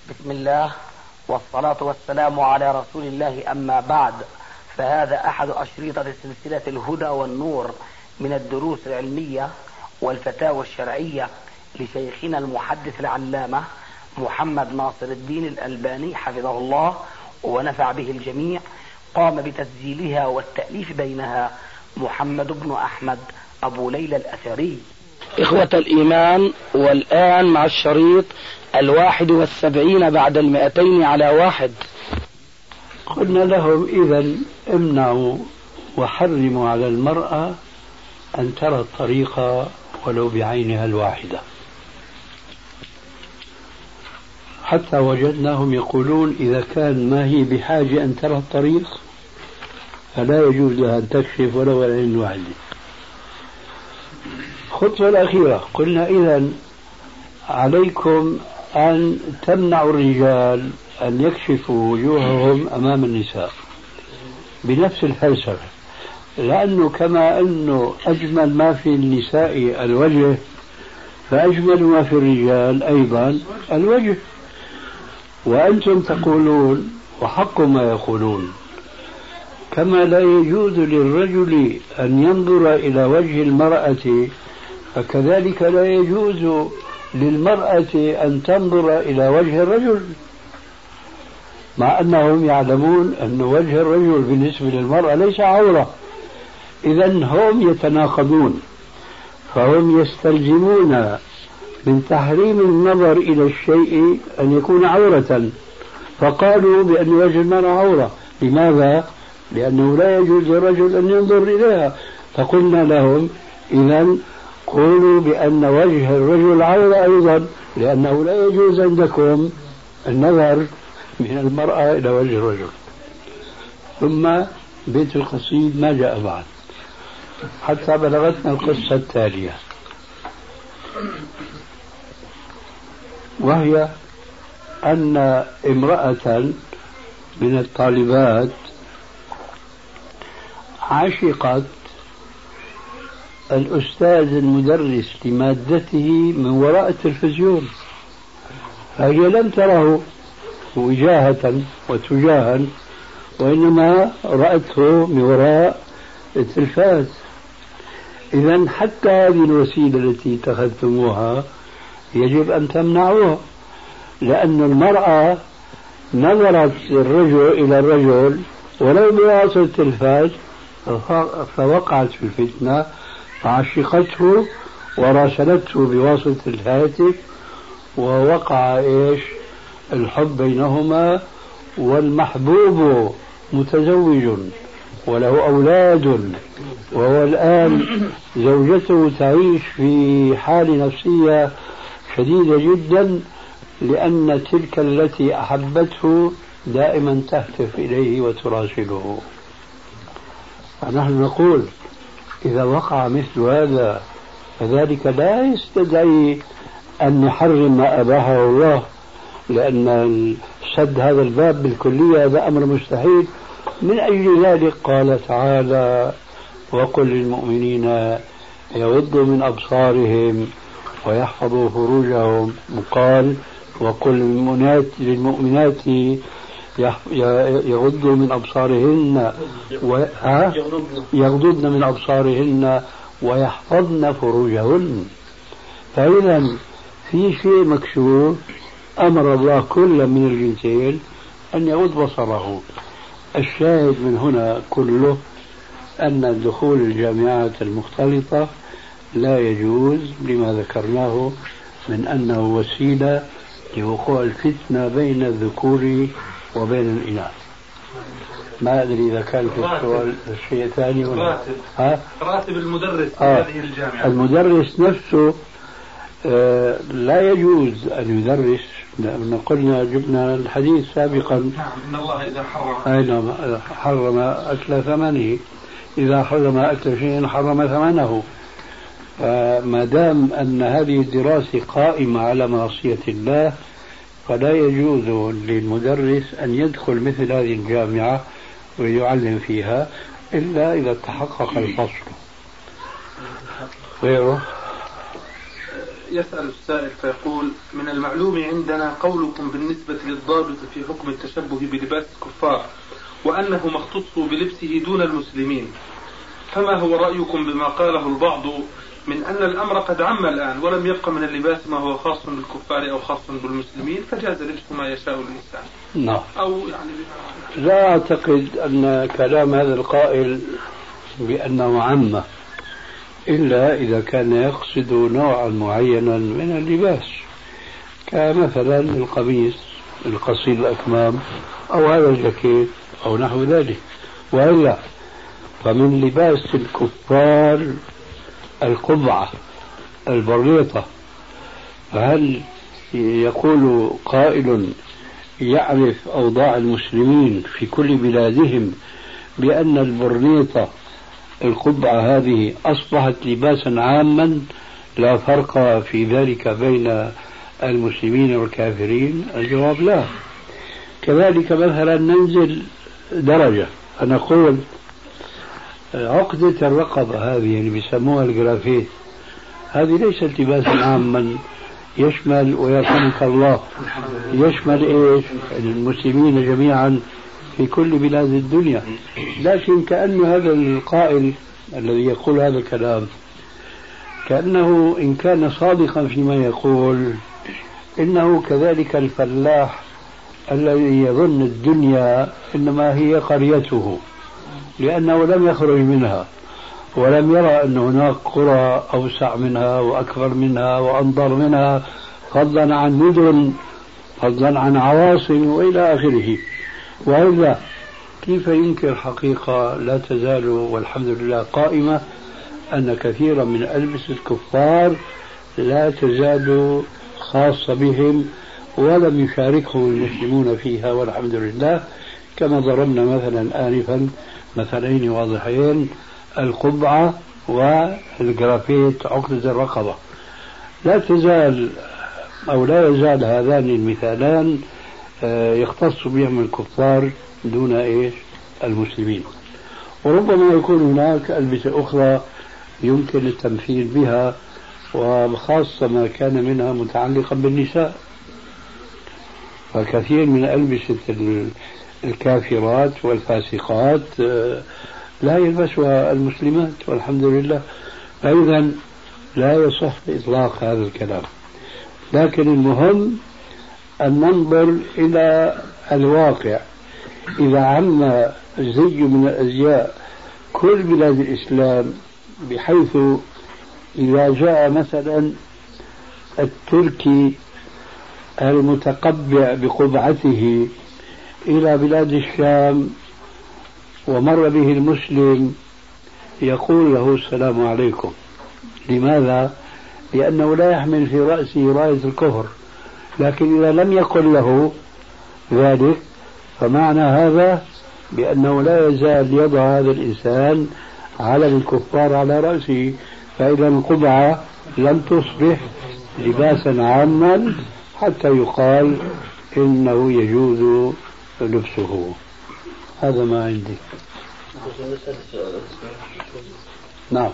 بسم الله والصلاة والسلام على رسول الله، أما بعد، فهذا أحد أشريطة سلسلة الهدى والنور من الدروس العلمية والفتاوى الشرعية لشيخنا المحدث العلامة محمد ناصر الدين الألباني حفظه الله ونفع به الجميع. قام بتسجيلها والتأليف بينها محمد بن أحمد أبو ليلى الأثري. إخوة الإيمان، والآن مع الشريط 71 بعد 200 على 1. قلنا لهم إذا امنعوا وحرموا على المرأة أن ترى الطريق ولو بعينها الواحدة، حتى وجدناهم يقولون إذا كان ما هي بحاجة أن ترى الطريق فلا يجوز لها أن تكشف ولو العين الواحدة. الخطوة الأخيرة قلنا إذا عليكم أن تمنعوا الرجال أن يكشفوا وجوههم أمام النساء بنفس الفلسفة، لأنه كما أنه أجمل ما في النساء الوجه فأجمل ما في الرجال أيضا الوجه. وأنتم تقولون وحق ما يقولون، كما لا يجوز للرجل أن ينظر إلى وجه المرأة فكذلك لا يجوز للمرأة أن تنظر إلى وجه الرجل، مع أنهم يعلمون أن وجه الرجل بالنسبة للمرأة ليس عورة. إذا هم يتناقضون، فهم يستلزمون من تحريم النظر إلى الشيء أن يكون عورة، فقالوا بأن وجه المرأة عورة. لماذا؟ لأنه لا يجوز للرجل أن ينظر إليها. فقلنا لهم إذا قولوا بأن وجه الرجل عورة أيضا، لأنه لا يجوز عندكم النظر من المرأة إلى وجه الرجل. ثم بيت القصيد ما جاء بعد حتى بلغتنا القصة التالية، وهي أن امرأة من الطالبات عشقت الأستاذ المدرس لمادته من وراء التلفزيون، فهي لم تره وجاهة وتجاها، وإنما رأته من وراء التلفاز. إذن حتى هذه الوسيلة التي اتخذتموها يجب أن تمنعوها، لأن المرأة نظرت الرجل إلى الرجل ولو بواسطة التلفاز فوقعت في الفتنة فعشقته وراسلته بواسطة الهاتف، ووقع الحب بينهما، والمحبوب متزوج وله أولاد، وهو الآن زوجته تعيش في حالة نفسية شديدة جدا، لأن تلك التي أحبته دائما تهتف إليه وتراسله. فنحن نقول إذا وقع مثل هذا فذلك لا يستدعي أن نحرم ما أباحه الله، لأن سد هذا الباب بالكلية هذا أمر مستحيل. من أجل ذلك قال تعالى: وقل للمؤمنين يغضوا من أبصارهم ويحفظوا فروجهم. وقال: وقل للمؤمنات يغضوا من أبصارهن يغضضن من أبصارهن ويحفظن فروجهن. فإذا في شيء مكشوف أمر الله كل من الجنسين أن يغض بصره. الشاهد من هنا كله أن دخول الجامعات المختلطة لا يجوز لما ذكرناه من أنه وسيلة لوقوع الفتنة بين الذكور وبين الإناث. ما أدري إذا كان في السؤال شيء ثاني ولا راتب المدرس في هذه الجامعة. المدرس نفسه لا يجوز أن يدرس، لأن قلنا جبنا الحديث سابقا إن الله إذا حرم أكل ثمنه، إذا حرم أكل شيء حرم ثمنه. فما دام أن هذه الدراسة قائمة على معصية الله فلا يجوز للمدرس أن يدخل مثل هذه الجامعة ويعلم فيها إلا إذا تحقق الفصل. غيره يسأل السائل فيقول: من المعلوم عندنا قولكم بالنسبة للضابط في حكم التشبه بلباس الكفار وأنه مختص بلبسه دون المسلمين، فما هو رأيكم بما قاله البعض من أن الأمر قد عم الآن ولم يبق من اللباس ما هو خاص بالكفار أو خاص بالمسلمين فجاز لبس ما يشاء الإنسان؟ نعم. أو يعني لا أعتقد أن كلام هذا القائل بأنه عامة إلا إذا كان يقصد نوعا معينا من اللباس، كمثلا القميص القصير الأكمام أو هذا الجاكيت أو نحو ذلك. وإلا فمن لباس الكفار القبعة البريطة، فهل يقول قائل يعرف أوضاع المسلمين في كل بلادهم بأن البرنيطة القبعة هذه أصبحت لباسا عاما لا فرق في ذلك بين المسلمين والكافرين؟ الجواب لا. كذلك مثلا ننزل درجة، فنقول عقدة الرقبة هذه اللي بيسموها الجرافيت، هذه ليست لباسا عاما يشمل ويرحمك الله يشمل ايش؟ المسلمين جميعا في كل بلاد الدنيا. لكن كأن هذا القائل الذي يقول هذا الكلام كأنه إن كان صادقا فيما يقول إنه كذلك الفلاح الذي يظن الدنيا إنما هي قريته لأنه لم يخرج منها ولم يرى أن هناك قرى أوسع منها وأكبر منها وأنظر منها، فضلا عن مدن، فضلا عن عواصم وإلى آخره. وإلا كيف ينكر حقيقة لا تزال والحمد لله قائمة أن كثيرا من ألبسة الكفار لا تزال خاصة بهم ولم يشاركهم المسلمون فيها والحمد لله، كما ضربنا مثلا آنفا مثلين واضحين: القبعة والجرافيت عقدة الرقبة. لا تزال أو لا يزال هذان المثالان يختص بهم الكفار دون إيش؟ المسلمين. وربما يكون هناك ألبسة أخرى يمكن التمثيل بها، وخاصة ما كان منها متعلقا بالنساء، فكثير من ألبسة الكافرات والفاسقات لا يلبسها المسلمات والحمد لله. فإذا لا يصح إطلاق هذا الكلام، لكن المهم أن ننظر إلى الواقع. إذا عم زي من الأزياء كل بلاد الإسلام، بحيث إذا جاء مثلا التركي المتقبع بقبعته إلى بلاد الشام ومر به المسلم يقول له السلام عليكم. لماذا؟ لأنه لا يحمل في رأسه راية الكفر. لكن إذا لم يقل له ذلك فمعنى هذا بأنه لا يزال يضع هذا الإنسان علم الكفار على رأسه، فإذا القبعة لم تصبح لباسا عاما حتى يقال إنه يجوز لبسه. هذا ما عندي. نعم.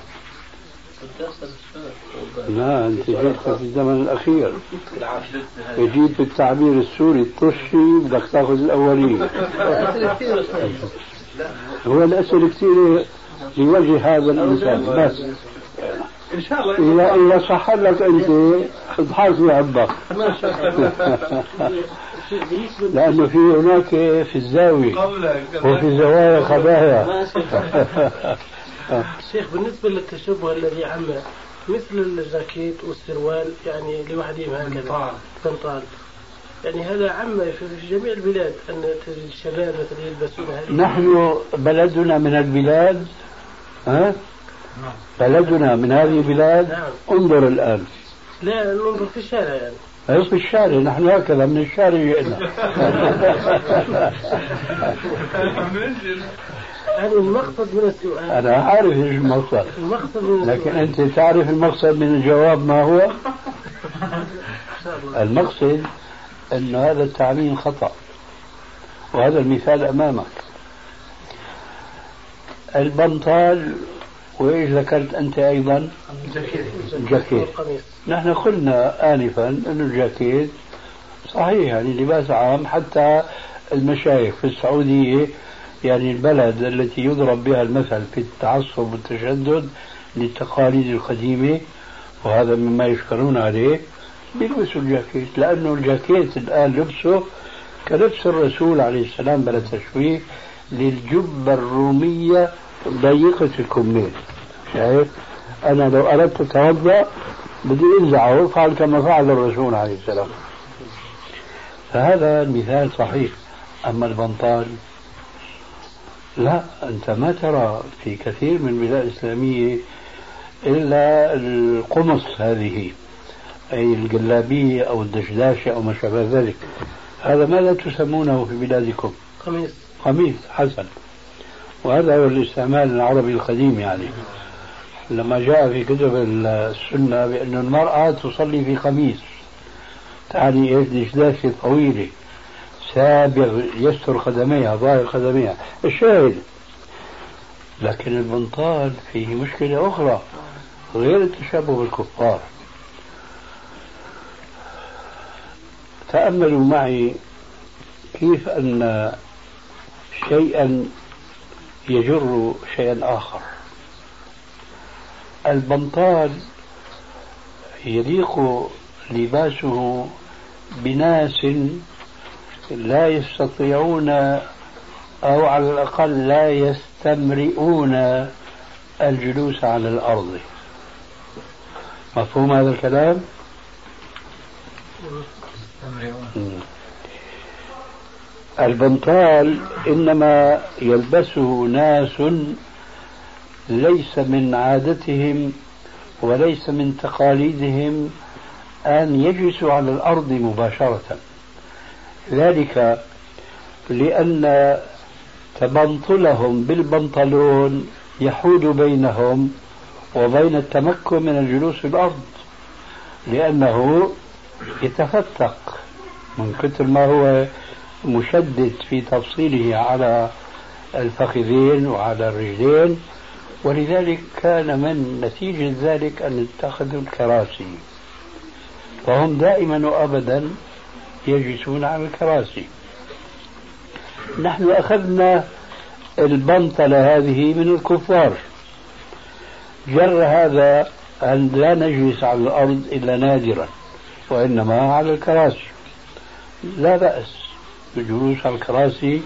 لا، أنت جيت في الزمن الأخير، جيت بالتعبير السوري الطشي، بدك تاخذ الأولين. هو الأسئلة كثيرة لوجه هذا الإنسان بس. إن شاء الله إذا صح لك أنت اضحك وعبك. لأنه في هناك في الزاوية وفي الزوايا خبايا. شيخ، بالنسبة للتشبه الذي عم مثل الجاكيت والسروال، يعني لوحدهم هكذا طنطال، يعني هذا عم في جميع البلاد أن الشباب مثلا يلبسون هذه. نحن بلدنا من البلاد، بلدنا من هذه البلاد. نعم. انظر الآن. لا، ننظر في الشارع يعني. في الشارع، نحن هكذا من الشارع جئنا. يعني المقصد من السؤال، أنا عارف إيش المقصد، لكن أنت تعرف المقصد من الجواب ما هو؟ المقصد أن هذا التعميم خطأ، وهذا المثال أمامك. البنطال وإيش ذكرت أنت أيضا؟ الجاكيت. نحن قلنا آنفا أن الجاكيت صحيح يعني لباس عام، حتى المشايخ في السعودية يعني البلد التي يضرب بها المثل في التعصب والتشدد للتقاليد القديمة، وهذا مما يشكرون عليه، بيلبسوا الجاكيت، لأنه الجاكيت الآن لبسه كلبس الرسول عليه السلام بلا تشويه للجبة الرومية ضيقة الكمين. شايف؟ أنا لو أردت أتوضأ بدي أنزعه وأفعل كما فعل الرسول عليه السلام. فهذا المثال صحيح. أما البنطال لا، أنت ما ترى في كثير من البلاد الإسلامية إلا القمص هذه، أي الجلابية أو الدشداشة أو ما شابه ذلك. هذا ماذا تسمونه في بلادكم؟ قميص حسن. وهذا هو الاستعمال العربي القديم. يعني لما جاء في كتب السنة بأن المرأة تصلي في قميص، تعني إيش؟ دشداشة طويلة سابغ يستر قدميها، ظاهر قدميها، الشاهد. لكن البنطال فيه مشكلة أخرى غير التشبه بالكفار. تأملوا معي كيف أن شيئا يجر شيئا آخر. البنطال يليق لباسه بناس لا يستطيعون أو على الأقل لا يستمرئون الجلوس على الأرض. مفهوم هذا الكلام؟ البنطال إنما يلبسه ناس ليس من عادتهم وليس من تقاليدهم أن يجلسوا على الأرض مباشرة، ذلك لأن تبنطلهم بالبنطلون يحول بينهم وبين التمكن من الجلوس في الأرض، لأنه يتفتق من كثر ما هو مشدد في تفصيله على الفخذين وعلى الرجلين. ولذلك كان من نتيجة ذلك أن اتخذوا الكراسي، فهم دائما وأبدا يجلسون على الكراسي. نحن أخذنا البنطلة هذه من الكفار، جر هذا أن لا نجلس على الأرض إلا نادرا وإنما على الكراسي. لا بأس بالجلوس على الكراسي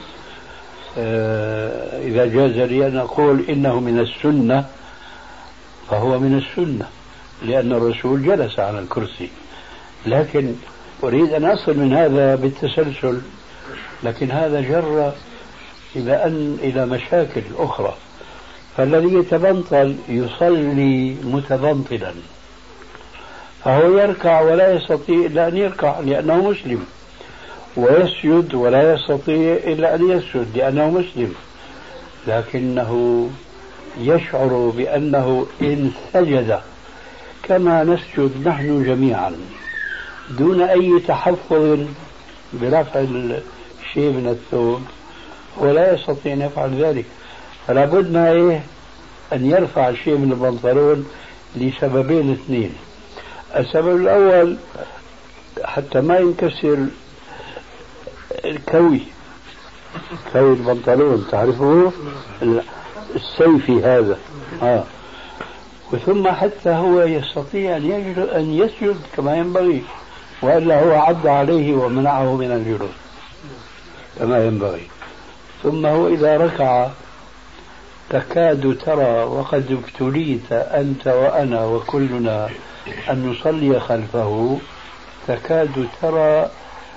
إذا جاز لي أن أقول إنه من السنة فهو من السنة، لأن الرسول جلس على الكرسي. لكن أريد أن أصل من هذا بالتسلسل، لكن هذا جر إلى مشاكل أخرى. فالذي يتبنطل يصلي متبنطلا، فهو يركع ولا يستطيع إلا أن يركع لأنه مسلم، ويسجد ولا يستطيع إلا أن يسجد لأنه مسلم، لكنه يشعر بأنه إن سجد كما نسجد نحن جميعا دون أي تحفظ برفع الشيء من الثوب، ولا يستطيع أن يفعل ذلك. فلا بد ما أن يرفع الشيء من البنطلون لسببين اثنين. السبب الأول حتى ما ينكسر الكوي البنطلون، تعرفه السيفي هذا وثم حتى هو يستطيع أن يسجد كما ينبغي، وإلا هو عض عليه ومنعه من الجلوس كما ينبغي. ثم هو إذا ركع تكاد ترى وقد ابتليت أنت وأنا وكلنا أن نصلي خلفه، تكاد ترى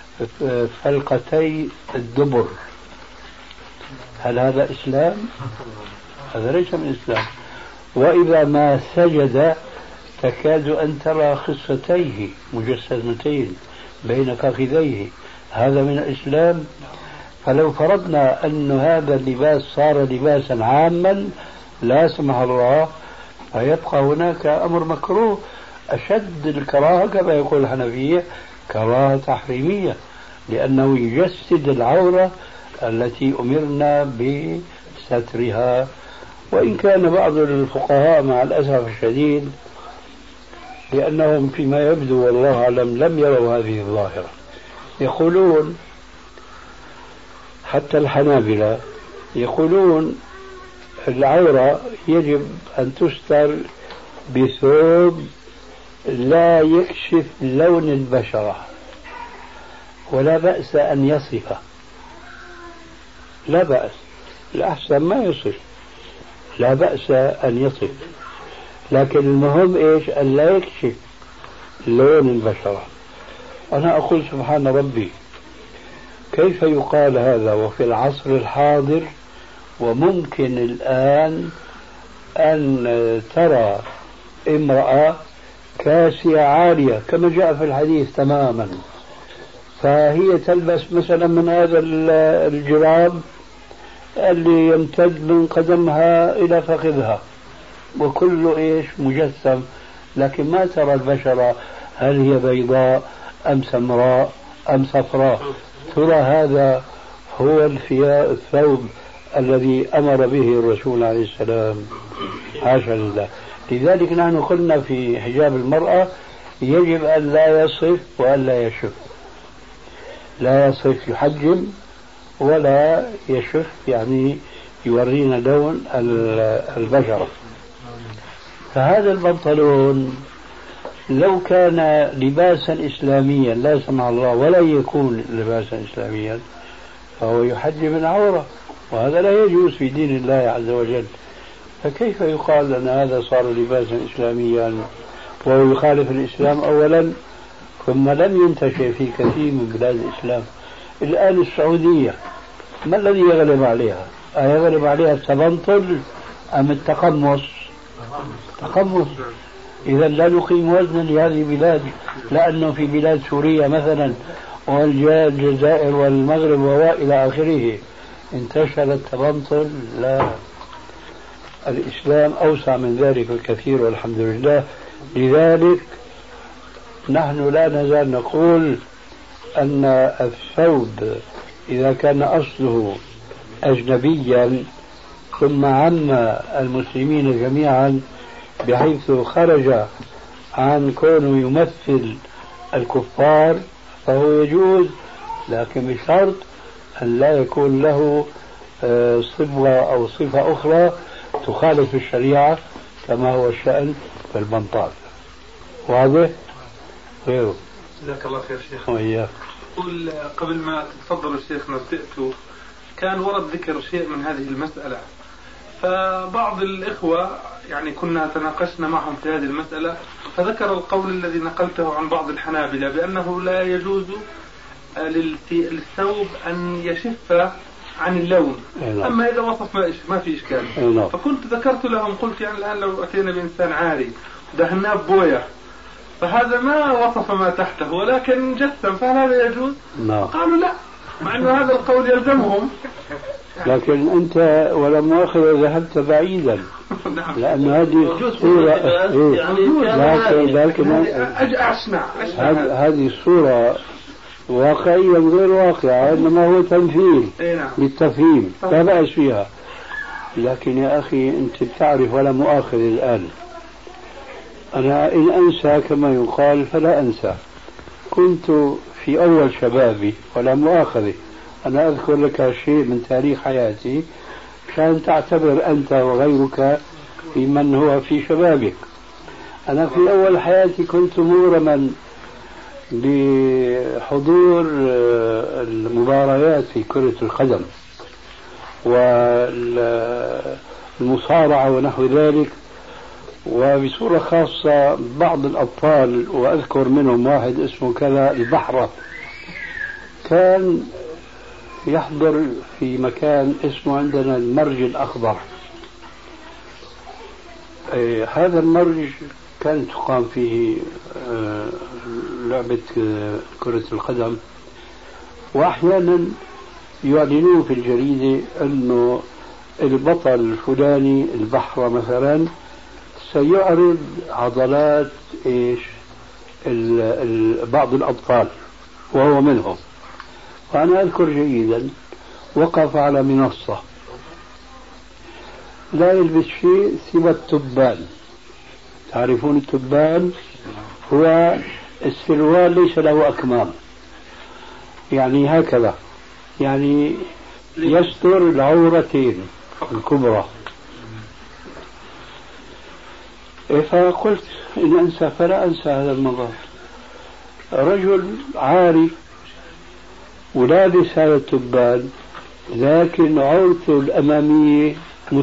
فلقتي الدبر. هل هذا إسلام؟ هذا ليس من الإسلام. وإذا ما سجد تكاد أن ترى خصتيه مجسمتين بين فخذيه، هذا من الإسلام. فلو فرضنا أن هذا اللباس صار لباسا عاما لا سمح الله، فيبقى هناك أمر مكروه أشد الكراهة كما يقول الحنفية كراهة تحريمية، لأنه يجسد العورة التي أمرنا بسترها وإن كان بعض الفقهاء مع الأسف الشديد لأنهم فيما يبدو والله أعلم لم يروا هذه الظاهرة يقولون، حتى الحنابلة يقولون العورة يجب أن تستر بثوب لا يكشف لون البشرة ولا بأس أن يصف، لا بأس، الأحسن ما يصف، لا بأس أن يصف، لكن المهم إيش؟ أن لا يكشف لون البشرة. أنا أقول سبحان ربي، كيف يقال هذا وفي العصر الحاضر وممكن الآن أن ترى امرأة كاسية عارية كما جاء في الحديث تماما، فهي تلبس مثلا من هذا الجراب اللي يمتد من قدمها إلى فخذها وكله إيش مجسم، لكن ما ترى البشرة هل هي بيضاء أم سمراء أم صفراء. ترى هذا هو الثوب الذي أمر به الرسول عليه السلام، حاشا لله. لذلك نحن قلنا في حجاب المرأة يجب أن لا يصف وأن لا يشف، لا يصف يحجم ولا يشف يعني يورينا لون البشرة. فهذا البنطلون لو كان لباسا إسلاميا لا سمح الله ولا يكون لباسا إسلاميا فهو يحجم العورة، وهذا لا يجوز في دين الله عز وجل. فكيف يقال أن هذا صار لباسا إسلاميا وهو يخالف الإسلام أولا، ثم لم ينتشر في كثير من بلاد الإسلام. الآن السعودية ما الذي يغلب عليها؟ يغلب عليها التبنطل أم التقمص؟ تقمص. إذا لا نقيم وزنا لهذه البلاد، لأنه في بلاد سوريا مثلا والجزائر والمغرب وإلى آخره انتشر التبنطل. لا، الإسلام أوسع من ذلك الكثير والحمد لله. لذلك نحن لا نزال نقول أن الثوب إذا كان أصله أجنبيا ثم عم المسلمين جميعا بحيث خرج عن كونه يمثل الكفار فهو يجوز، لكن بشرط أن لا يكون له صبغة أو صفة أخرى تخالف الشريعة كما هو الشأن في البنطال. واضح؟ غيره. جزاك الله خير شيخ. وإياك. قل قبل ما تتفضل الشيخ نبدأت كان ورد ذكر شيء من هذه المسألة، فبعض الإخوة يعني كنا تناقشنا معهم في هذه المسألة، فذكر القول الذي نقلته عن بعض الحنابلة بأنه لا يجوز للثوب أن يشف عن اللون، أما إذا وصف ما في إشكال. فكنت ذكرت لهم قلت يعني الآن لو أتينا بإنسان عاري دهناه بوية فهذا ما وصف ما تحته ولكن جسم، فهل هذا يجوز؟ قالوا لا، مع أن هذا القول يلزمهم. لكن أنت ولا مؤاخذة ذهبت بعيدا، لأن هذه الصورة لكن هذه الصورة واقعيا غير واقعة، إنما هو تمثيل للتفهيم لا بأس فيها. لكن يا أخي أنت تعرف ولا مؤاخذ الآن، أنا إن أنسى كما يقال فلا أنسى، كنت في أول شبابي ولا مؤاخذة، أنا أذكر لك شيء من تاريخ حياتي عشان تعتبر أنت وغيرك في من هو في شبابك. أنا في أول حياتي كنت مغرما بحضور المباريات في كرة القدم والمصارعة ونحو ذلك، وبصورة خاصة بعض الأبطال، وأذكر منهم واحد اسمه كذا البحرة، كان يحضر في مكان اسمه عندنا المرج الأخضر. هذا المرج كانت تقام فيه لعبة كرة القدم، وأحيانا يعلنون في الجريدة أنه البطل الفلاني البحرة مثلا سيعرض عضلات بعض الأبطال وهو منهم. فأنا أذكر جيدا وقف على منصة لا يلبس شيء سوى التبان. تعرفون التبان؟ هو السروال ليس له أكمام، يعني هكذا، يعني يستر العورتين الكبرى. فقلت إن أنسى فلا أنسى هذا المظهر، رجل عاري ولابس هذا التبان، لكن عورته الأمامية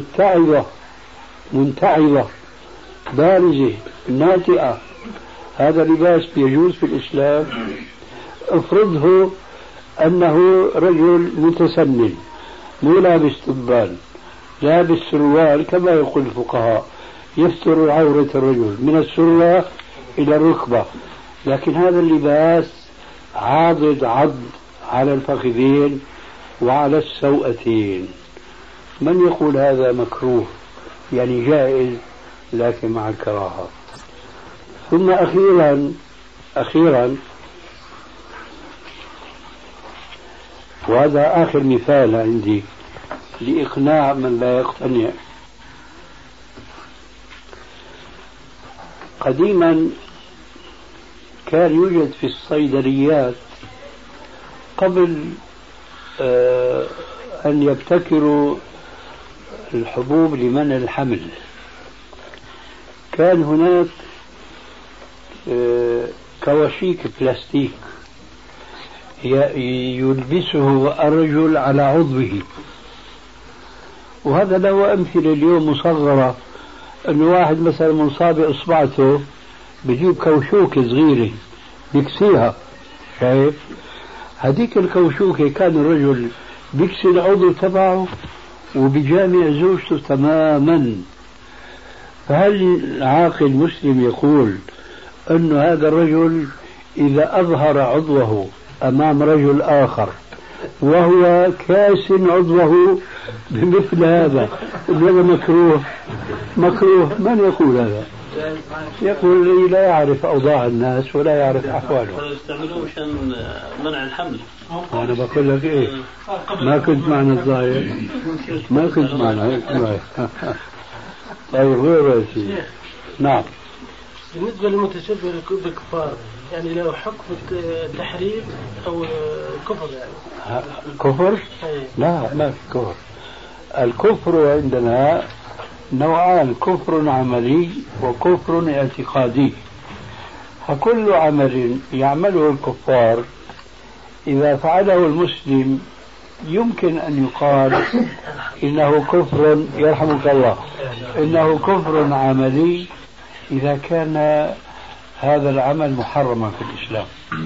منتعبة بارزة ناتئة. هذا لباس يجوز في الإسلام؟ افرضه أنه رجل متسنن مو لابس تبان، لابس سروال كما يقول الفقهاء يستر عورة الرجل من السرة إلى الركبة، لكن هذا اللباس عض على الفخذين وعلى السوأتين. من يقول هذا مكروه؟ يعني جائز لكن مع الكراهة. ثم أخيرا وهذا آخر مثال عندي لإقناع من لا يقتنع. قديما كان يوجد في الصيدليات قبل أن يبتكروا الحبوب لمنع الحمل، كان هناك كواشيك بلاستيك يلبسه الرجل على عضوه، وهذا له أمثلة اليوم مصغرة، أنه واحد مثلا مصاب إصبعته بجيب كوشوكة صغيرة بيكسيها، شايف؟ هذيك الكوشوكة كان الرجل بيكسي العضو تبعه وبجامع زوجته تماما. فهل العاقل المسلم يقول أن هذا الرجل إذا أظهر عضوه أمام رجل آخر وهو كاس عضوه بمثل هذا مكروه؟ من يقول هذا؟ يقول لي لا يعرف أوضاع الناس ولا يعرف أحوالهم. يستعملوه مشان منع الحمل. وأنا بقول لك إيه، ما كنت معنا الظاهر، ما كنت معنا. طيب غير رأسي. نعم. بالنسبة للمتشبه بالكفار يعني له حكم التحريم أو الكفر يعني؟ كفر؟ لا، ما في كفر. الكفر عندنا نوعان، كفر عملي وكفر اعتقادي. فكل عمل يعمله الكفار إذا فعله المسلم يمكن أن يقال إنه كفر، يرحمك الله، إنه كفر عملي إذا كان هذا العمل محرما في الإسلام،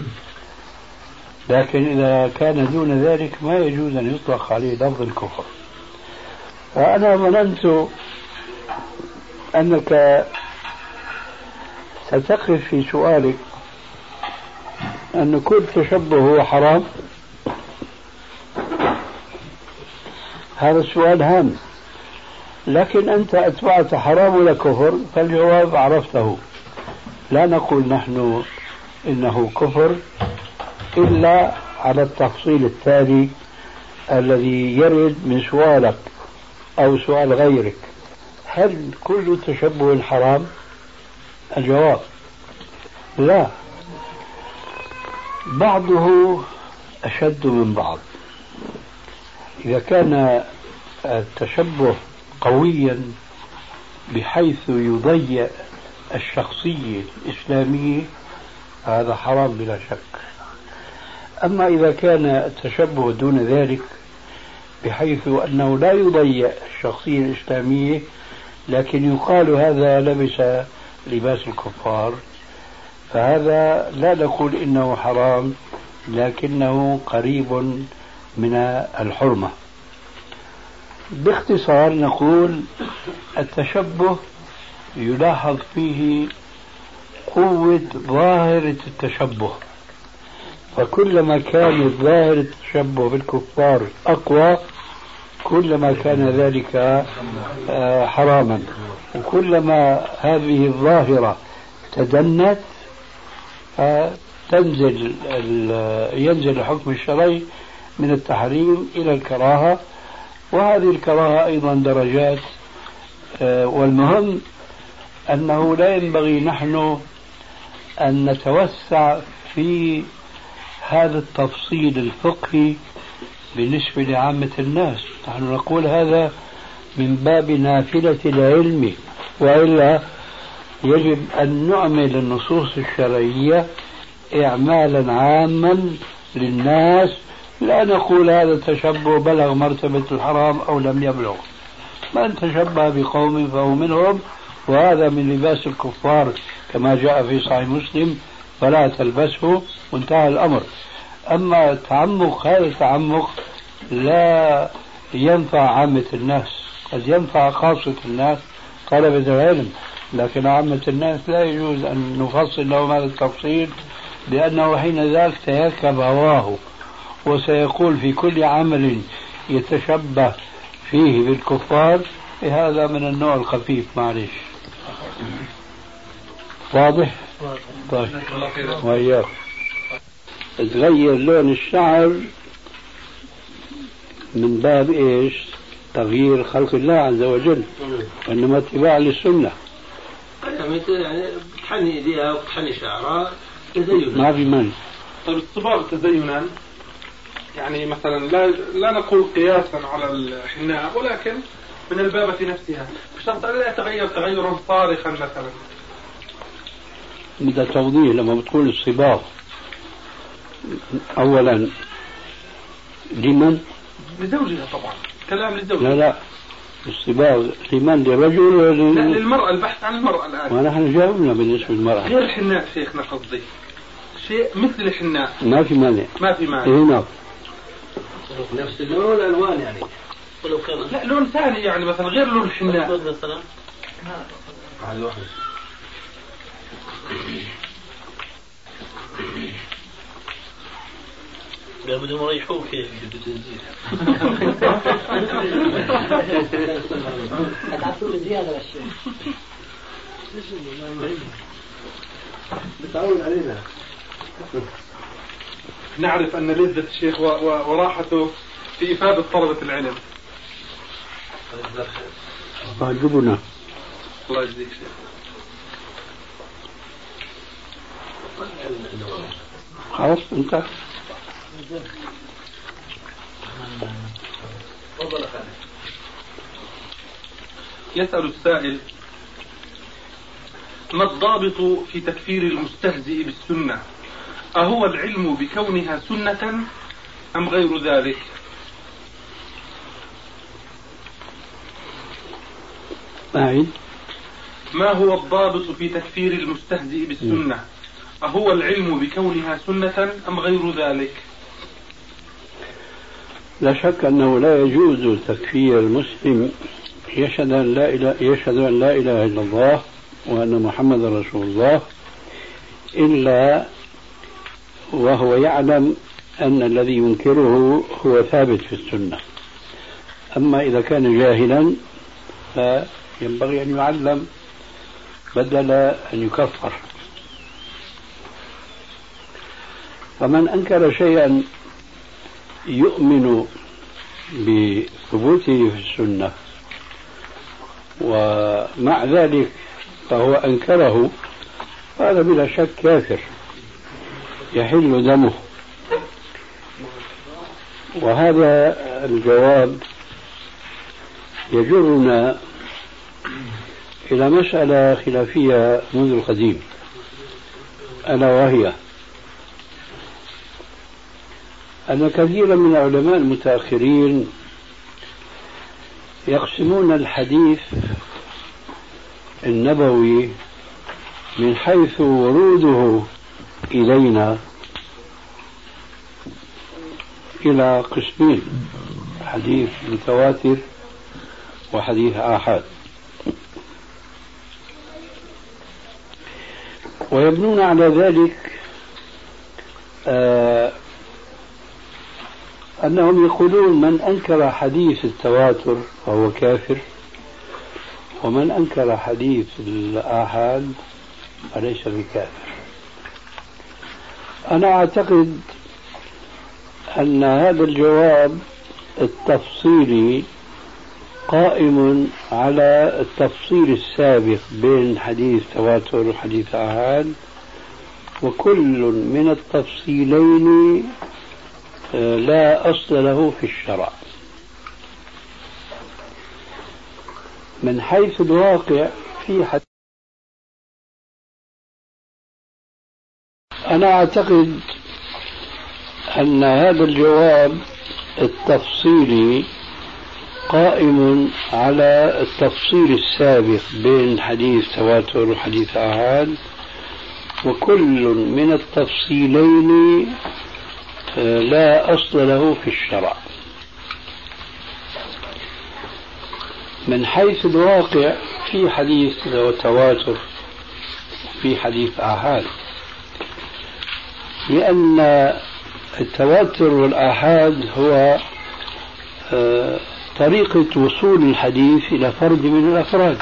لكن إذا كان دون ذلك ما يجوز أن يطلق عليه لفظ الكفر. فأنا ظننت أنك ستقف في سؤالك أن كل تشبه هو حرام. هذا السؤال هام، لكن أنت أتبعت حرام ولا كفر، فالجواب عرفته. لا نقول نحن إنه كفر إلا على التفصيل التالي الذي يرد من سؤالك أو سؤال غيرك: هل كل تشبه حرام؟ الجواب لا، بعضه أشد من بعض. إذا كان التشبه قويا بحيث يضيع الشخصية الإسلامية هذا حرام بلا شك. أما إذا كان التشبه دون ذلك بحيث أنه لا يضيع الشخصية الإسلامية لكن يقال هذا لبس لباس الكفار، فهذا لا نقول إنه حرام لكنه قريب من الحرمة. باختصار نقول التشبه يلاحظ فيه قوة ظاهرة التشبه، فكلما كان ظاهرة التشبه بالكفار أقوى كلما كان ذلك حراما، وكلما هذه الظاهرة تدنت ينزل الحكم الشرعي من التحريم إلى الكراهة. وهذه الكراهة أيضا درجات، والمهم أنه لا ينبغي نحن أن نتوسع في هذا التفصيل الفقهي بالنسبة لعامة الناس. نحن نقول هذا من باب نافلة العلم، وإلا يجب أن نعمل النصوص الشرعية إعمالا عاما للناس، لا نقول هذا التشبه بلغ مرتبة الحرام أو لم يبلغ. من تشبه بقوم فهو منهم، وهذا من لباس الكفار كما جاء في صحيح مسلم، فلا تلبسه، وانتهى الأمر. أما التعمق، هذا التعمق لا ينفع عامة الناس، قد ينفع خاصة الناس طلبة العلم، لكن عامة الناس لا يجوز أن نفصل لهم هذا التفصيل، لأنه حين ذاك تيركب هواه وسيقول في كل عمل يتشبه فيه بالكفار. هذا من النوع الخفيف، معلش. واضح؟ طيب، وإياك تغير لون الشعر من باب إيش؟ تغيير خلق الله عز وجل، وإنما اتباع للسنة. يعني تحني ايديها وتحني شعرها تزينا، ما في من. طيب الصباغ تزينا، يعني مثلا لا نقول قياسا على الحناء، ولكن من البابة نفسها بشرط أن لا يتغير تغيرا صارخا مثلا. بدأ توضيح لما بتقول الصباغ. أولا لمن؟ لزوجها طبعا، كلام للزوجها. لا الصباغ لمن؟ للرجل؟ لا للمرأة، البحث عن المرأة الآن. ونحن جاوبنا بالنسبة للمرأة. غير الحناء شيخنا، قصدي شيء مثل الحناء. ما في مانع. ما في مانع. هنا نفس اللون والألوان يعني، ولو كان لا لون ثاني، يعني مثلا غير لون الحناء مثلا. قال بدهم يريحوه كيف بالتنزيل. هتعطوا لي زيادة للشيء. بتعود علينا. نعرف أن لذة الشيخ وراحته في إفادة طلبة العلم. تعجبنا. الله يجزيك شيخ. خلاص انت. يسأل السائل: ما الضابط في تكفير المستهزئ بالسنة؟ أهو العلم بكونها سنة أم غير ذلك؟ ما هو الضابط في تكفير المستهزئ بالسنة؟ أهو العلم بكونها سنة أم غير ذلك؟ لا شك أنه لا يجوز تكفير المسلم يشهد أن لا إله إلا الله وأن محمد رسول الله إلا وهو يعلم أن الذي ينكره هو ثابت في السنة. أما إذا كان جاهلا فينبغي أن يعلم بدل أن يكفر. فمن أنكر شيئا يؤمن بثبوته في السنة ومع ذلك فهو أنكره، هذا بلا شك كافر يحل دمه. وهذا الجواب يجرنا إلى مسألة خلافية منذ القديم، ألا وهي أن كثيرا من العلماء المتأخرين يقسمون الحديث النبوي من حيث وروده إلينا إلى قسمين: حديث متواتر وحديث آحاد. ويبنون على ذلك أنهم يقولون من أنكر حديث التواتر فهو كافر، ومن أنكر حديث الآحاد فليس بكافر. أنا أعتقد أن هذا الجواب التفصيلي قائم على التفصيل السابق بين حديث تواتر وحديث آحاد، وكل من التفصيلين لا أصل له في الشرع. من حيث الواقع في حديث، أنا أعتقد أن هذا الجواب التفصيلي قائم على التفصيل السابق بين حديث تواتر وحديث آحاد، وكل من التفصيلين لا أصل له في الشرع. من حيث الواقع في حديث تواتر في حديث آحاد، لأن التواتر والآحاد هو طريقة وصول الحديث إلى فرد من الأفراد،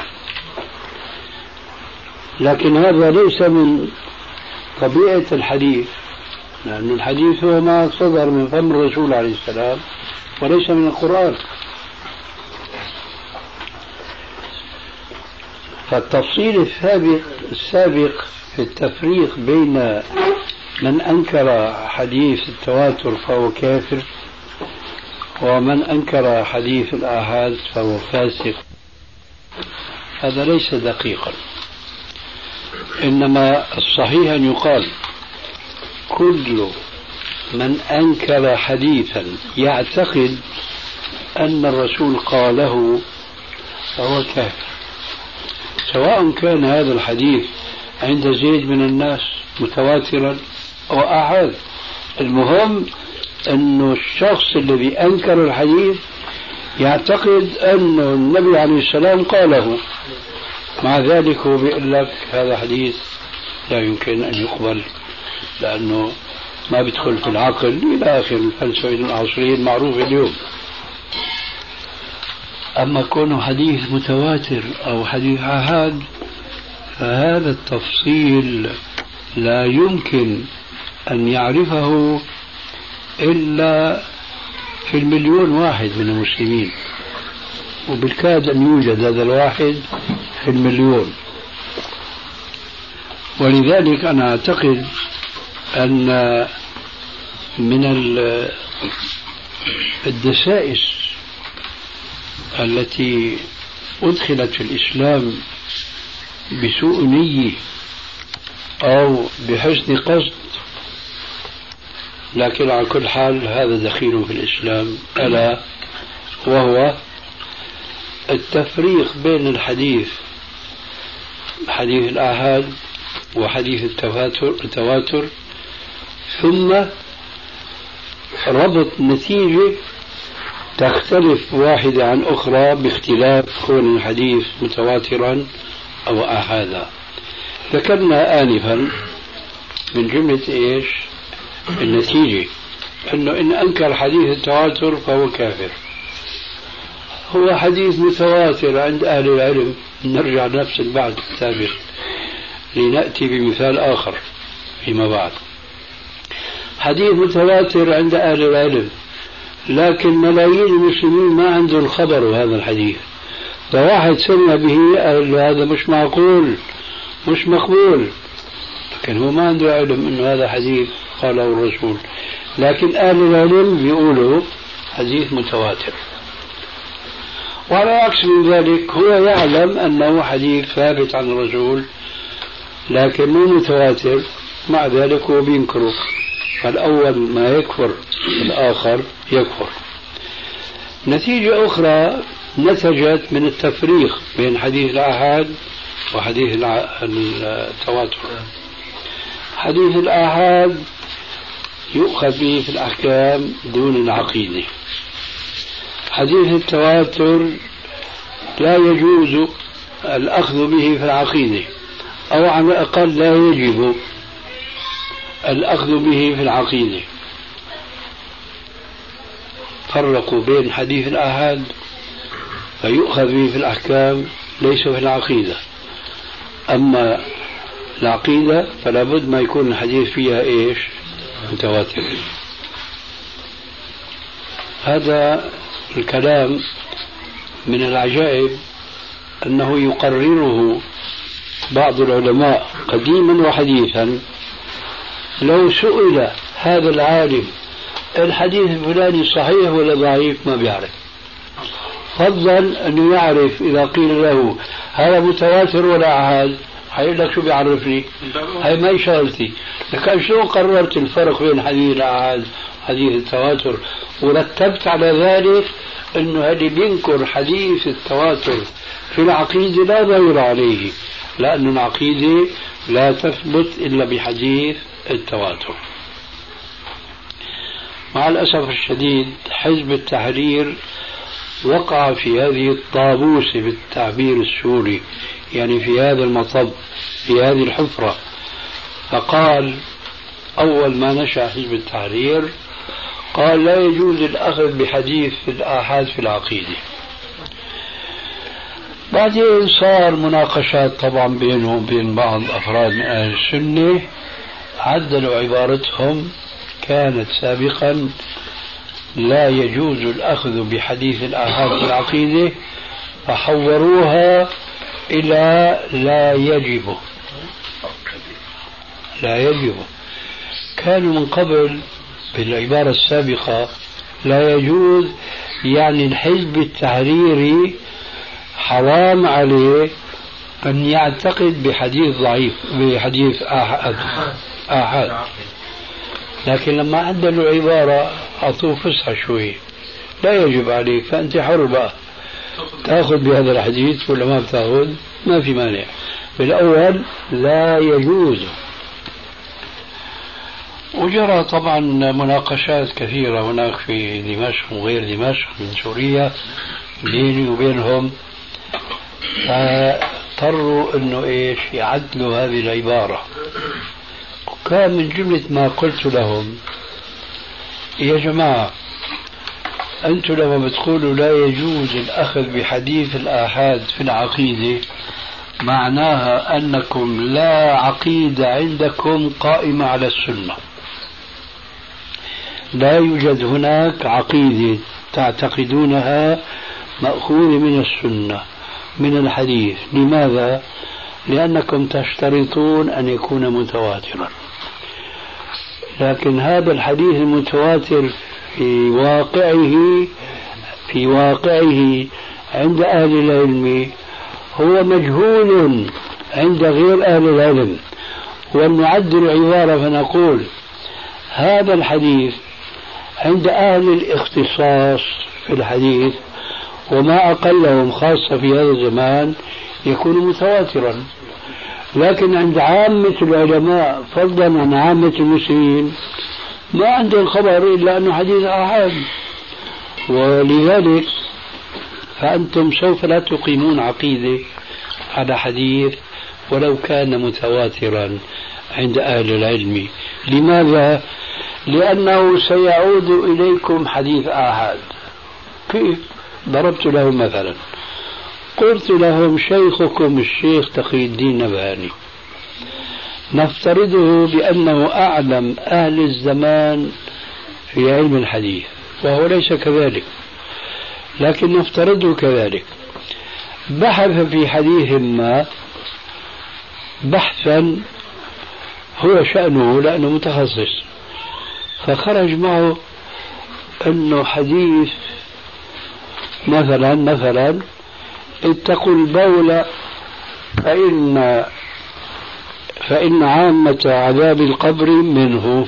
لكن هذا ليس من طبيعة الحديث، لأن الحديث هو ما صدر من فم الرسول عليه السلام وليس من القرآن. فالتفصيل السابق في التفريق بين من أنكر حديث التواتر فهو كافر ومن أنكر حديث الآحاد فهو فاسق، هذا ليس دقيقا. إنما الصحيح أن يقال كل من أنكر حديثا يعتقد أن الرسول قاله فهو كافر، سواء كان هذا الحديث عند زيد من الناس متواترا أو آحاد. المهم أن الشخص الذي أنكر الحديث يعتقد أن النبي عليه السلام قاله، مع ذلك هو بيقول لك هذا حديث لا يمكن أن يقبل لأنه ما بيدخل في العقل إلى آخر الفلسفة العصرية المعروفة اليوم. أما كونه حديث متواتر أو حديث آحاد فهذا التفصيل لا يمكن أن يعرفه إلا في 1,000,000 من المسلمين، وبالكاد أن يوجد هذا الواحد في 1,000,000. ولذلك أنا أعتقد أن من الدسائس التي أدخلت في الإسلام بسوء نية أو بحسن قصد، لكن على كل حال هذا دخيل في الإسلام، ألا وهو التفريق بين الحديث الآحاد وحديث التواتر، ثم ربط نتيجة تختلف واحدة عن أخرى باختلاف كون الحديث متواترا أو آحادا. ذكرنا آنفا من جملة إيش النتيجة، أنه إن أنكر حديث التواتر فهو كافر. هو حديث متواتر عند أهل العلم، نرجع نفس البعض السابق لنأتي بمثال آخر فيما بعد. حديث متواتر عند أهل العلم، لكن ملايين المسلمين ما عندهم خبر هذا الحديث، فواحد سمع به قال هذا مش معقول مش مقبول، لكن هو ما عنده علم أنه هذا حديث قاله الرسول، لكن أهل العلم بيقولوا حديث متواتر. وعلى عكس من ذلك هو يعلم أنه حديث ثابت عن الرسول لكن مو متواتر، مع ذلك هو بينكره، فالأول ما يكفر الآخر يكفر. نتيجة أخرى نتجت من التفريق بين حديث الآحاد وحديث التواتر. حديث الآحاد يؤخذ به في الأحكام دون العقيدة، حديث التواتر لا يجوز الأخذ به في العقيدة، أو على الأقل لا يجب الأخذ به في العقيدة. فرقوا بين حديث الآحاد فيؤخذ به في الأحكام ليس في العقيدة، أما العقيدة فلا بد ما يكون الحديث فيها إيش متواتر. هذا الكلام من العجائب أنه يقرره بعض العلماء قديما وحديثا. لو سئل هذا العالم الحديث الفلاني صحيح ولا ضعيف ما بيعرف، فضلا أنه يعرف إذا قيل له هذا متواتر ولا أحد حيقول لك شو بيعرفني، هاي ما شغلتي. لكن شلون قررت الفرق بين حديث الأحد وحديث التواتر ورتبت على ذلك أنه هذا بينكر حديث التواتر في العقيدة لا ضير عليه، لأن العقيدة لا تثبت إلا بحديث التواتر. مع الأسف الشديد حزب التحرير وقع في هذه الطابوسة بالتعبير السوري، يعني في هذا المطب، في هذه الحفرة. فقال أول ما نشأ حزب التحرير قال لا يجوز الأخذ بحديث الآحاد في العقيدة. بعدين صار مناقشات طبعا بينهم وبين بعض أفراد من أهل السنة، عدلوا عبارتهم. كانت سابقا لا يجوز الأخذ بحديث الآحاد في العقيدة، فحوروها إلى لا يجب. لا يجب. كانوا من قبل بالعبارة السابقة لا يجوز، يعني الحزب التحريري حرام عليه أن يعتقد بحديث ضعيف، بحديث آحاد. لكن لما عدلوا العبارة أعطوه فسحة شوي، لا يجب عليك، فأنت حر بقى تأخذ بهذا الحديث ولا ما بتأخذ، ما في مانع. بالأول لا يجوز. وجرى طبعا مناقشات كثيرة هناك في دمشق وغير دمشق من سوريا بيني وبينهم، فاضطروا انه ايش يعدلوا هذه العبارة. وكان من جملة ما قلت لهم يا جماعة أنتم لما بتقولوا لا يجوز الأخذ بحديث الآحاد في العقيدة معناها أنكم لا عقيدة عندكم قائمة على السنة، لا يوجد هناك عقيدة تعتقدونها مأخوذة من السنة من الحديث. لماذا؟ لأنكم تشترطون أن يكون متواترا. لكن هذا الحديث المتواتر في واقعه عند أهل العلم هو مجهول عند غير أهل العلم. ونعدل العبارة فنقول هذا الحديث عند أهل الاختصاص في الحديث وما أقلهم خاصة في هذا الزمان يكون متواترا، لكن عند عامة العلماء فضلا عن عامة المسلمين ما عندهم خبر إلا أنه حديث آحاد. ولذلك فأنتم سوف لا تقيمون عقيدة على حديث ولو كان متواترا عند أهل العلم. لماذا؟ لأنه سيعود إليكم حديث آحاد. كيف؟ ضربت لهم مثلا، قلت لهم شيخكم الشيخ تقي الدين نبهاني نفترضه بأنه أعلم أهل الزمان في علم الحديث، وهو ليس كذلك، لكن نفترضه كذلك. بحث في حديث ما بحثا هو شأنه لأنه متخصص، فخرج معه أنه حديث مثلا اتقوا البول فإن عامة عذاب القبر منه.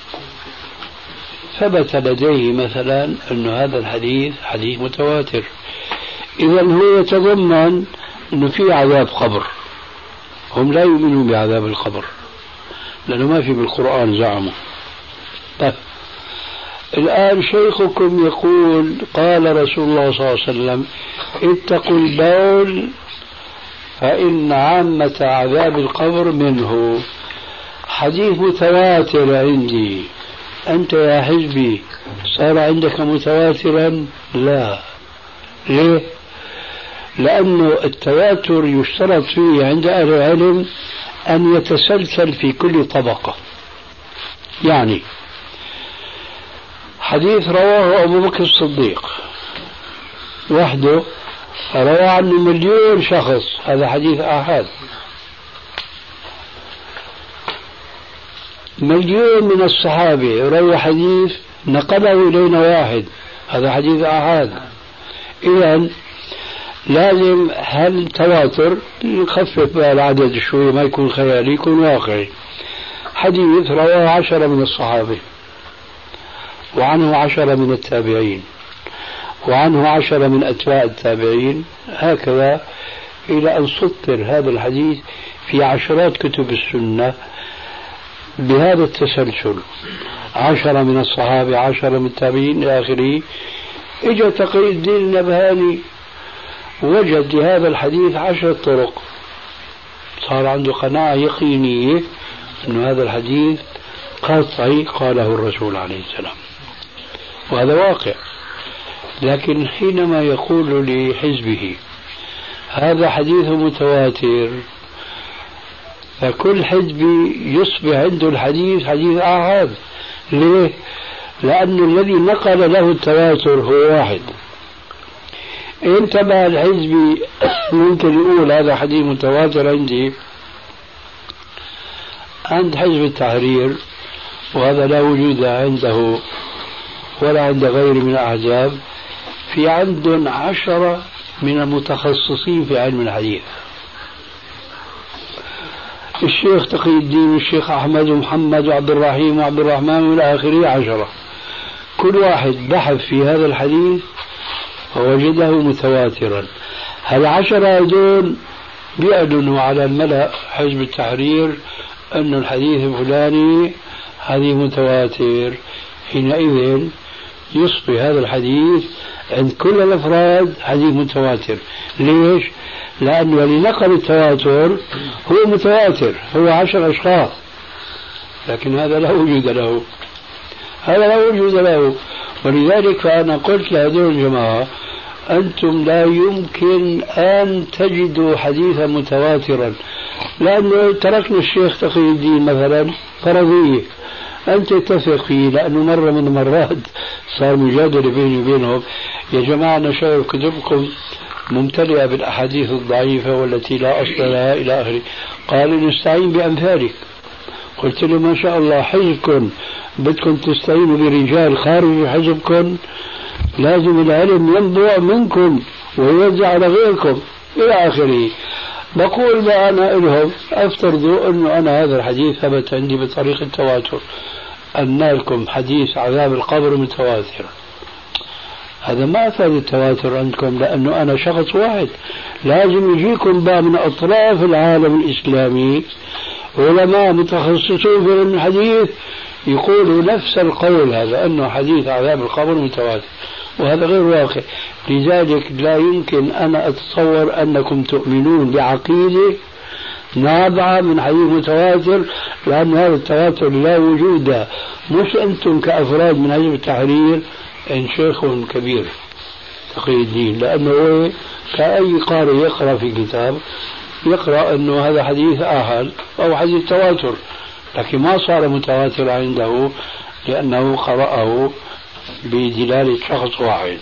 ثبت لديه مثلا أن هذا الحديث حديث متواتر، إذا هو يتضمن أنه في عذاب قبر. هم لا يؤمنون بعذاب القبر لأنه ما في بالقرآن زعموا. طيب الآن شيخكم يقول قال رسول الله صلى الله عليه وسلم اتقوا البول فإن عامة عذاب القبر منه، حديث متواتر عندي. أنت يا حزبي صار عندك متواترا؟ لا. ليه؟ لأنه التواتر يشترط فيه عند أهل العلم أن يتسلسل في كل طبقة. يعني حديث رواه أبو بكر الصديق وحده روى عنه 1,000,000 شخص، هذا حديث آحاد. 1,000,000 من الصحابة روى حديث نقله إلينا واحد، هذا حديث آحاد. إذن لازم هل تواتر نخفف بقى العدد شوي، ما يكون خيالي يكون واقعي. حديث رواه 10 من الصحابة، وعنه 10 من التابعين، وعنه 10 من أتباع التابعين، هكذا إلى أن سطر هذا الحديث في عشرات كتب السنة بهذا التسلسل، 10 من الصحابة، 10 من التابعين إلى آخره. إجا تقي الدين النبهاني وجد لهذا الحديث 10 طرق، صار عنده قناعة يقينية أن هذا الحديث قطعي قاله الرسول عليه السلام، وهذا واقع. لكن حينما يقول لحزبه هذا حديث متواتر، فكل حزب يصبح عنده الحديث حديث آحاد. ليه؟ لأن الذي نقل له التواتر هو واحد. انتبه الحزبي ممكن يقول هذا حديث متواتر عندي عند حزب التحرير، وهذا لا وجود عنده ولا عند غيره من الأحزاب، في عندهم 10 من المتخصصين في علم الحديث، الشيخ تقي الدين والشيخ أحمد ومحمد وعبد الرحيم وعبد الرحمن والى آخره، 10. كل واحد بحث في هذا الحديث ووجده متواترا. هال10 هذول بيعلنوا على الملأ حزب التحرير أن الحديث الفلاني حديث متواتر. حينئذ يصبح هذا الحديث عند كل الأفراد حديث متواتر. ليش؟ لأنه اللي نقل التواتر هو متواتر، هو 10 أشخاص، لكن هذا لا وجود له، هذا لا وجود له. ولذلك فأنا قلت لهذول الجماعة أنتم لا يمكن أن تجدوا حديثا متواترا، لأنه تركنا الشيخ تقي الدين مثلا فرضية أنت تثق فيه، لأنه مرة من المرات صار مجادلة بيني وبينهم، يا جماعة أنا شايف كتبكم ممتلئة بالأحاديث الضعيفة والتي لا أصل لها إلى آخره. قالوا نستعين بأمثالك. قلت له ما شاء الله حزبكم بدكم تستعينوا برجال خارج حزبكم، لازم العلم ينبع منكم ويوزع على غيركم إلى آخره. بقول ما أنا لهم أفترضوا أنه أنا هذا الحديث ثبت عندي بطريقة التواتر، أن لكم حديث عذاب القبر متواتر، هذا ما أفاد التواتر عندكم، لأنه أنا شخص واحد. لازم يجيكم بقى من أطراف العالم الإسلامي علماء متخصصون في علم الحديث يقولوا نفس القول هذا، أنه حديث عذاب القبر متواتر، وهذا غير واقع. لذلك لا يمكن أنا أتصور أنكم تؤمنون بعقيدة نابعة من حديث متواتر، لأن هذا التواتر لا وجود له. مش أنتم كأفراد من حزب التحرير إن شيخ كبير تقي الدين، لأنه كأي قارئ يقرأ في كتاب يقرأ أنه هذا حديث آحاد أو حديث تواتر، لكن ما صار متواتر عنده لأنه قرأه بدلالة شخص واحد.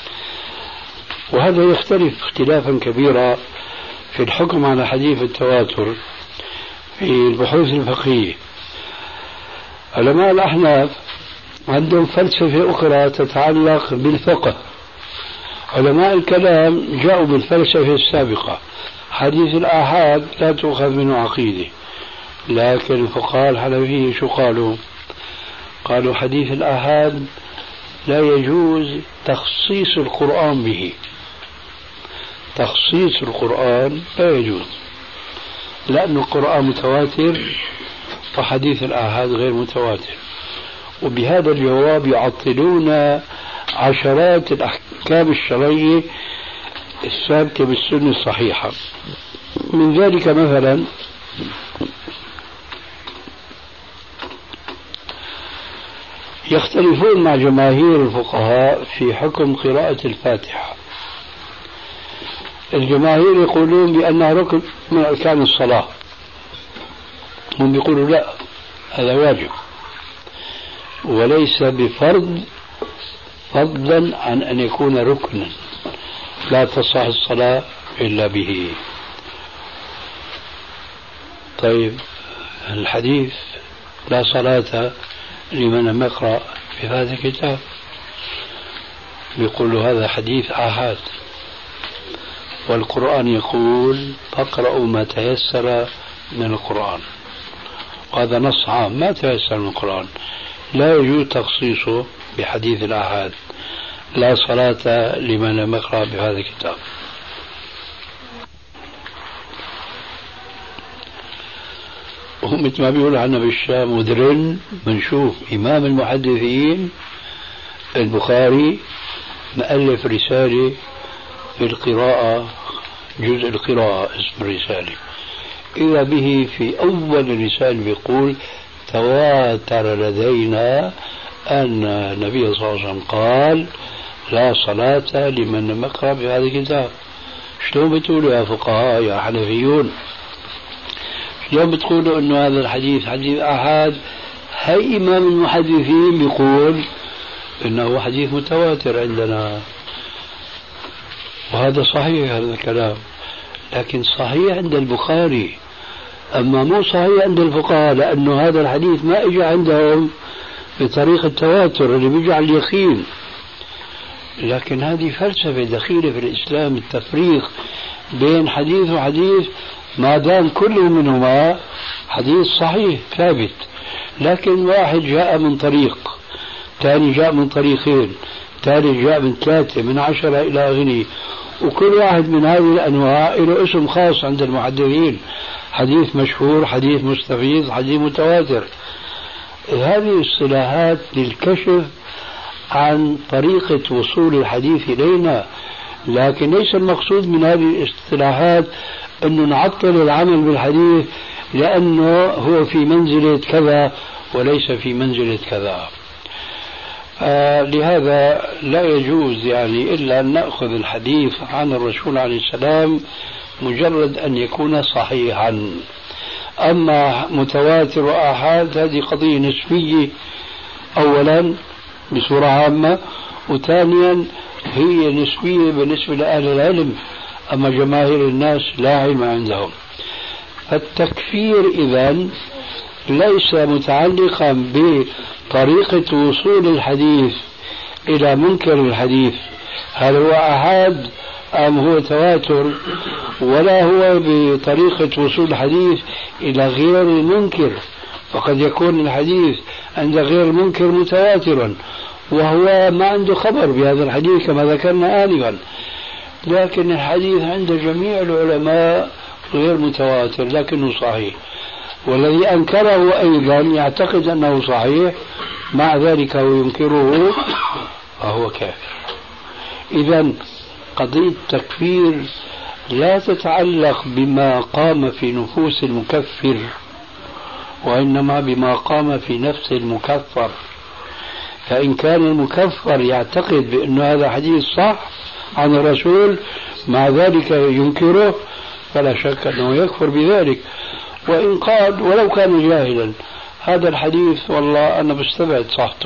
وهذا يختلف اختلافا كبيرا في الحكم على حديث التواتر في البحوث الفقهية. علماء الأحناف عندهم فلسفة أخرى تتعلق بالفقه. علماء الكلام جاءوا بالفلسفة السابقة، حديث الآحاد لا تؤخذ منه عقيدة. لكن الفقهاء الحنفية شو قالوا؟ قالوا حديث الآحاد لا يجوز تخصيص القرآن به، تخصيص القرآن لا يجوز، لأن القرآن متواتر وحديث الآحاد غير متواتر. وبهذا الجواب يعطلون عشرات الأحكام الشرعية الثابتة بالسنة الصحيحة. من ذلك مثلا يختلفون مع جماهير الفقهاء في حكم قراءة الفاتحة. الجماهير يقولون بأنها ركن من أركان الصلاة، هم يقولوا لا، هذا واجب وليس بفرض، فضلا عن أن يكون ركنا. لا تصح الصلاة إلا به. طيب الحديث لا صلاة لمن لم يقرأ في هذا الكتاب يقول هذا حديث آحاد، والقرآن يقول فاقرأوا ما تيسر من القرآن، وهذا نص عام ما تيسر من القرآن، لا يجوز تخصيصه بحديث الآحاد لا صلاة لمن لم يقرأ بهذا الكتاب. ومثل ما بيقول عنا بالشام ودرن بنشوف إمام المحدثين البخاري مؤلف رسالة في القراءة، جزء القراءة اسم الرسالة، إذا به في أول الرسالة بيقول تواتر لدينا أن النبي صلى الله عليه وسلم قال لا صلاة لمن لم يقرأ بهذا الكتاب. شلون بتقولوا يا فقهاء يا حنفيون؟ شلون بتقولوا أنه هذا الحديث حديث آحاد؟ هي إمام المحدثين بيقول إنه حديث متواتر عندنا، وهذا صحيح هذا الكلام، لكن صحيح عند البخاري، أما مو صحيح عند الفقهاء، لأنه هذا الحديث ما إجى عندهم بطريقة التواتر اللي بيجعل اليقين. لكن هذه فلسفة دخيلة في الإسلام، التفريق بين حديث وحديث ما دام كل منهما حديث صحيح ثابت، لكن واحد جاء من طريق، ثاني جاء من طريقين، ثالث جاء من 3 من 10 إلى آخره، وكل واحد من هذه الأنواع له اسم خاص عند المحدثين، حديث مشهور، حديث مستفيض، حديث متواتر. هذه اصطلاحات للكشف عن طريقة وصول الحديث إلينا، لكن ليس المقصود من هذه الاصطلاحات أنه نعطل العمل بالحديث لأنه هو في منزلة كذا وليس في منزلة كذا. لهذا لا يجوز يعني إلا أن نأخذ الحديث عن الرسول عليه السلام مجرد أن يكون صحيحا. أما متواتر وآحاد هذه قضية نسبية أولا بصورة عامة، وثانيا هي نسبية بالنسبة لأهل العلم، أما جماهير الناس لا علم عندهم. فالتكفير إذن ليس متعلقا بطريقة وصول الحديث إلى منكر الحديث، هل هو آحاد أم هو تواتر، ولا هو بطريقة وصول الحديث إلى غير المنكر، فقد يكون الحديث عند غير المنكر متواترا وهو ما عنده خبر بهذا الحديث كما ذكرنا آنفا، لكن الحديث عند جميع العلماء غير متواتر لكنه صحيح، والذي أنكره أيضا يعتقد أنه صحيح مع ذلك وينكره فهو كافر. إذن قضية التكفير لا تتعلق بما قام في نفوس المكفر، وإنما بما قام في نفس المكفر. فإن كان المكفر يعتقد بأن هذا حديث صح عن الرسول مع ذلك ينكره فلا شك أنه يكفر بذلك. وإن قال ولو كان جاهلا هذا الحديث والله أنا بستبعد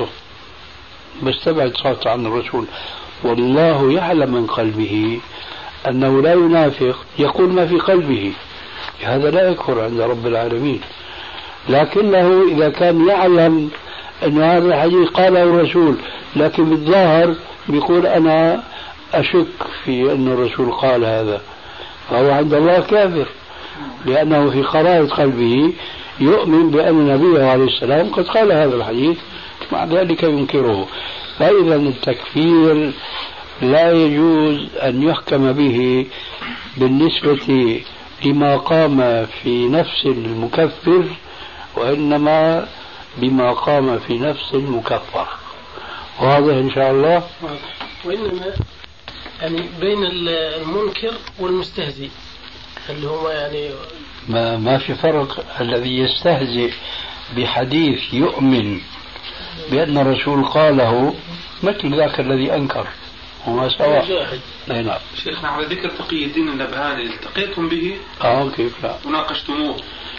صحته عن الرسول، والله يعلم من قلبه أنه لا ينافق، يقول ما في قلبه، هذا لا يكفر عند رب العالمين. لكنه إذا كان يعلم أن هذا الحديث قاله الرسول لكن بالظاهر بيقول أنا أشك في أن الرسول قال هذا، فهو عند الله كافر، لأنه في قرارة قلبه يؤمن بأن النبي عليه السلام قد قال هذا الحديث مع ذلك ينكره. فإذا التكفير لا يجوز أن يحكم به بالنسبة لما قام في نفس المكفر، وإنما بما قام في نفس المكفر. واضح إن شاء الله؟ وإنما يعني بين المنكر والمستهزئ اللي هو يعني ما في فرق. الذي يستهزئ بحديث يؤمن بأن الرسول قاله مثل ذاك الذي أنكر، هما سواء. نعم. شيخنا على ذكر تقي الدين النبهاني التقيتم به؟ كيف لا؟ وناقشتموه؟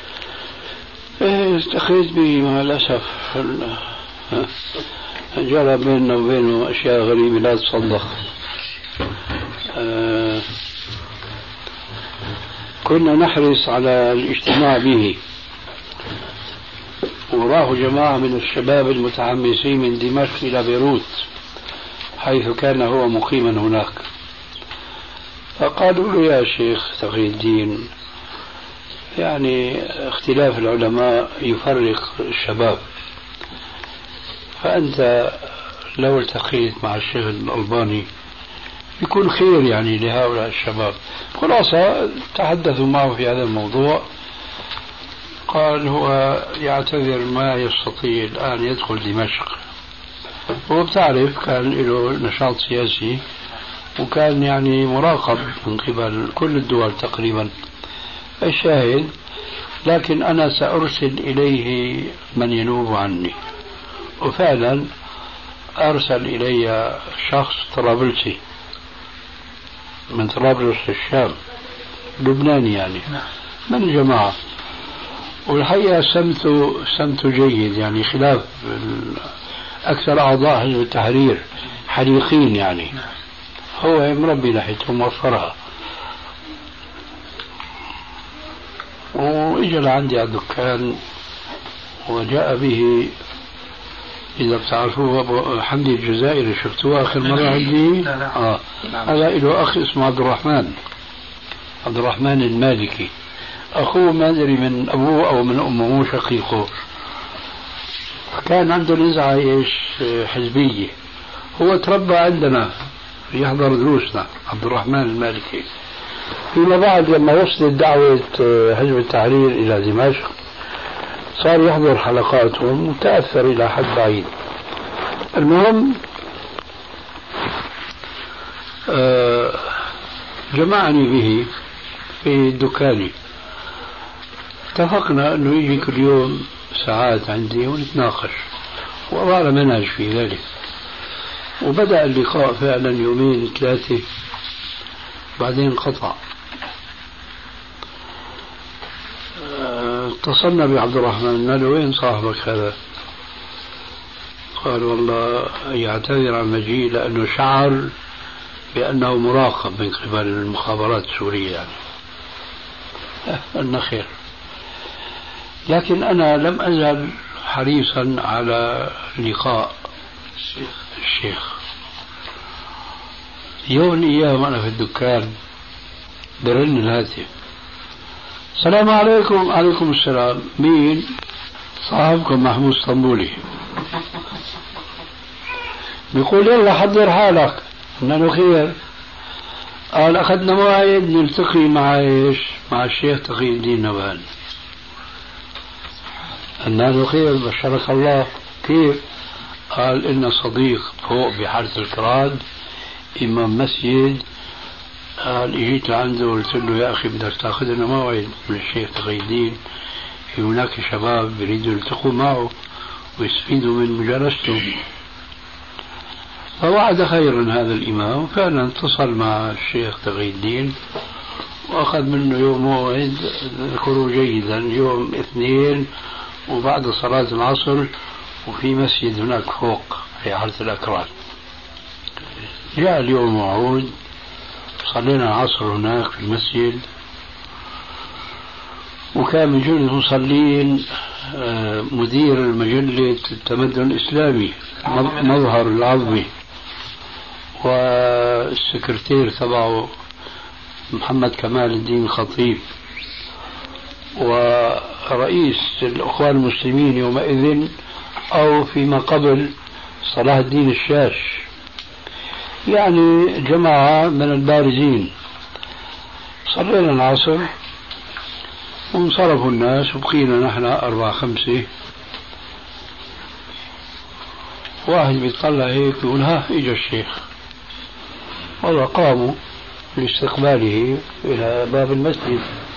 التقيت به مع الأسف، جرى بيننا وبينه أشياء غريبة لا تصدق. كنا نحرص على الاجتماع به، وراه جماعة من الشباب المتحمسين من دمشق إلى بيروت حيث كان هو مقيما هناك. فقالوا له يا شيخ تقي الدين، يعني اختلاف العلماء يفرق الشباب، فأنت لو التقيت مع الشيخ الألباني يكون خير يعني لهؤلاء الشباب. خلاصة تحدثوا معه في هذا الموضوع، قال هو يعتذر ما يستطيع الآن يدخل دمشق، هو بتعرف كان له نشاط سياسي وكان يعني مراقب من قبل كل الدول تقريبا. الشاهد لكن أنا سأرسل إليه من ينوب عني، وفعلا أرسل إلي شخص طرابلسي من طرابلس الشام، لبناني يعني من الجماعة، والحقيقة سمته جيد يعني خلاف أكثر أعضاء حزب التحرير حريقين يعني، هو مربي لحيته موفرها. وإجا لعندي على الدكان وجاء به، إذا بتعرفوه أبو حمدي الجزائري، شفتوه آخر مرة عندي؟ هذا له أخ اسمه عبد الرحمن المالكي، أخوه ما أدري من أبوه أو من أمه، مو شقيقه. كان عنده نزعة حزبية، هو تربى عندنا يحضر دروسنا، عبد الرحمن المالكي. فيما بعد لما وصلت دعوة حزب التحرير إلى دمشق صار يحضر حلقاتهم وتأثر إلى حد بعيد. المهم جمعني به في دكاني، اتفقنا أنه يجي كل يوم ساعات عندي ونتناقش، وأضع منهج في ذلك. وبدأ اللقاء فعلا يومين ثلاثة، بعدين انقطع. اتصلنا بعبد الرحمن، قال له وين صاحبك هذا؟ قال والله يعتذر عن مجيء لأنه شعر بأنه مراقب من قبل المخابرات السورية يعني. قلنا خير، لكن أنا لم أزل حريصا على لقاء الشيخ. يوم من الأيام أنا في الدكان برن الهاتف، السلام عليكم. عليكم السلام. مين؟ صاحبكم محمود اسطنبولي. بيقول يلا حضر حالك. قلنا له خير. قال أخذنا موعد نلتقي مع الشيخ تقي الدين نبهان. قلنا له خير بشرك الله. كيف؟ قال إن صديق فوق بحارة الكراد إمام مسجد، قال اجيت لعنده وقلت له يا اخي بدك تاخذ لنا موعد من الشيخ تقي الدين، في هناك شباب يريدوا يلتقوا معه ويستفيدوا من مجالسته. فوعد خيرا هذا الامام، فعلا اتصل مع الشيخ تقي الدين واخذ منه يوم موعد اذكره جيدا، يوم اثنين وبعد صلاة العصر، وفي مسجد هناك فوق في حارة الأكراد. جاء اليوم موعود، صلينا العصر هناك في المسجد، وكان من جملة المصلين مدير مجلة التمدن الإسلامي مظهر العظمي، والسكرتير تبعه محمد كمال الدين الخطيب، ورئيس الأخوان المسلمين يومئذ أو فيما قبل صلاح الدين الشاش، يعني جماعة من البارزين. صلينا العصر وانصرفوا الناس وبقينا نحن 4-5. واحد بيطلع هيك يقول ها اجا الشيخ، والله قاموا لاستقباله إلى باب المسجد،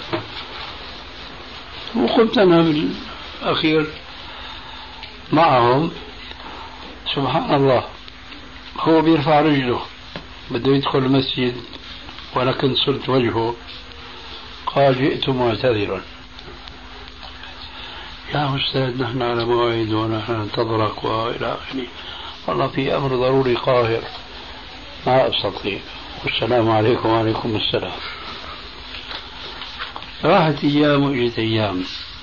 وقمت أنا بالأخير معهم. سبحان الله، هو بيرفع رجله بده يدخل المسجد وأنا كنت صرت وجهه، قال جئت معتذرا. يا أستاذ نحن على موعد ونحن ننتظرك وإلى آخره، والله في أمر ضروري قاهر ما أستطيع، والسلام عليكم. وعليكم السلام. راحت أيام وإجت أيام.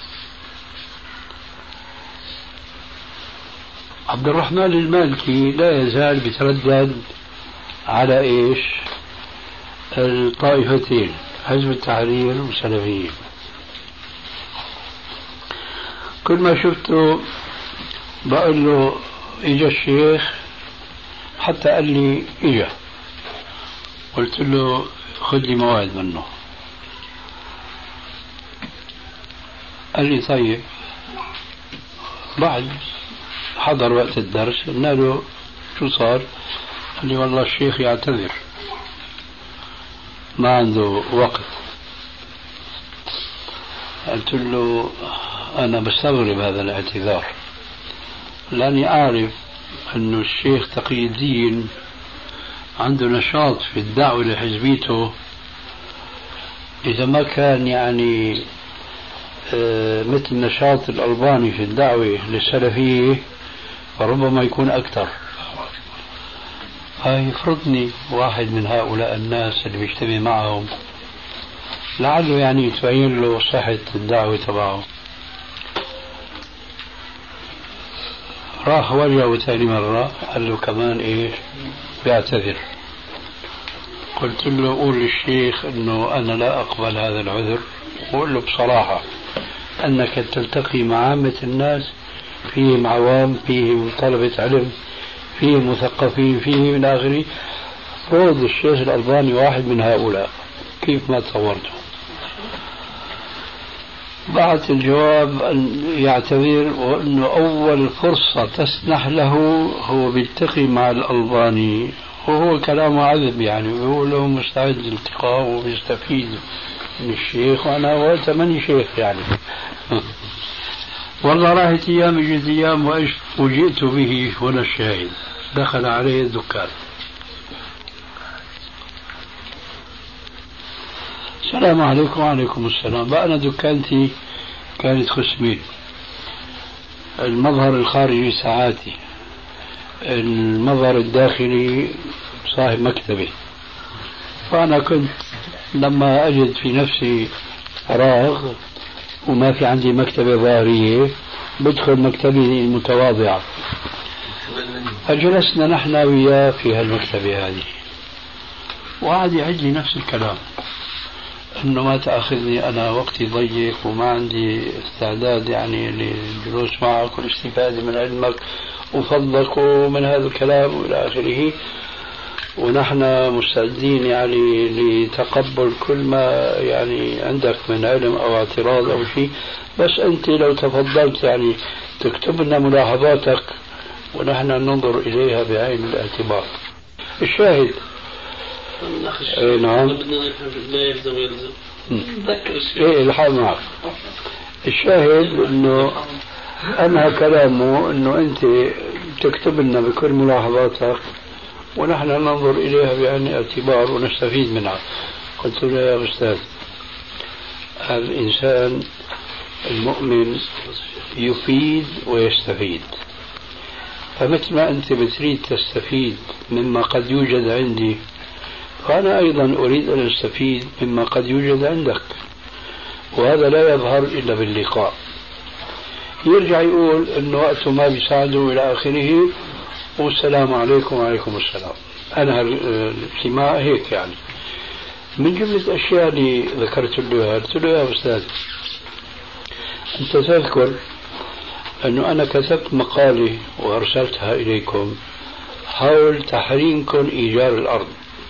عبد الرحمن المالكي لا يزال بيتردد على إيش؟ الطائفتين، حزب التحرير والسلفيين. كل ما شفته بقول له إجا الشيخ، حتى قال لي إجا، قلت له خذ لي موعد منه. قال لي طيب. بعد حضر وقت الدرس، قلنا له شو صار؟ قال لي والله الشيخ يعتذر، ما عنده وقت. قلت له أنا بستغرب هذا الاعتذار، لأني أعرف أنه الشيخ تقي الدين عنده نشاط في الدعوة لحزبيته. إذا ما كان يعني مثل نشاط الألباني في الدعوة للسلفية فربما يكون أكثر. يفرضني واحد من هؤلاء الناس اللي بيجتمع معهم، لعله يعني تبين له صحة الدعوة تبعه. راح وجهه ثاني مرة، قال له كمان إيش؟ بيعتذر. قلت له قول للشيخ أنه أنا لا أقبل هذا العذر، وقول له بصراحة أنك تلتقي مع عامة الناس، فيهم عوام، فيهم طلبة علم، فيهم مثقفين، فيهم من آخره. روض الشيخ الألباني واحد من هؤلاء، كيف ما تصورته. بعت الجواب أن يعتذر، وأنه أول فرصة تسنح له هو بيلتقي مع الألباني، وهو كلامه عذب يعني، وهو له مستعد للالتقاء وبيستفيد من الشيخ، وأنا وقتها ماني شيخ يعني. والله راحت أيام اجت أيام، وإيش فوجئت به هنا الشاهد. دخل عليه الدكان، السلام عليكم. وعليكم السلام. بقى أنا دكانتي كانت خصمين، المظهر الخارجي ساعاتي، المظهر الداخلي صاحب مكتبي. فأنا كنت لما أجد في نفسي فراغ وما في عندي مكتبة ظاهرية بدخل مكتبي المتواضعة، فجلسنا نحن وياه في هالمكتبة هذه، وقعد يعد لي نفس الكلام، انه ما تاخذني انا وقتي ضيق وما عندي استعداد يعني للجلوس معك والاستفاده من علمك وفضلك ومن هذا الكلام والى اخره، ونحن مستعدين يعني لتقبل كل ما يعني عندك من علم او اعتراض او شيء، بس انت لو تفضلت يعني تكتب لنا ملاحظاتك ونحن ننظر اليها بعين الاعتبار. الشاهد نعم لا يلزم الحال معك. الشاهد انه انهى كلامه انه انت تكتب لنا بكل ملاحظاتك ونحن ننظر اليها بعين الاعتبار ونستفيد منها. قلت له يا استاذ، الانسان المؤمن يفيد ويستفيد، فمثل ما انت بتريد تستفيد مما قد يوجد عندي، فأنا أيضا أريد أن أستفيد مما قد يوجد عندك، وهذا لا يظهر إلا باللقاء. يرجع يقول أنه وقته ما بيساعده إلى آخره، والسلام عليكم وعليكم السلام. أنا الاجتماع هيك يعني. من جملة الأشياء اللي ذكرت له، قلت له يا أستاذ، أنت تذكر أنه أنا كتبت مقالة وأرسلتها إليكم حول تحريمكم إيجار الأرض،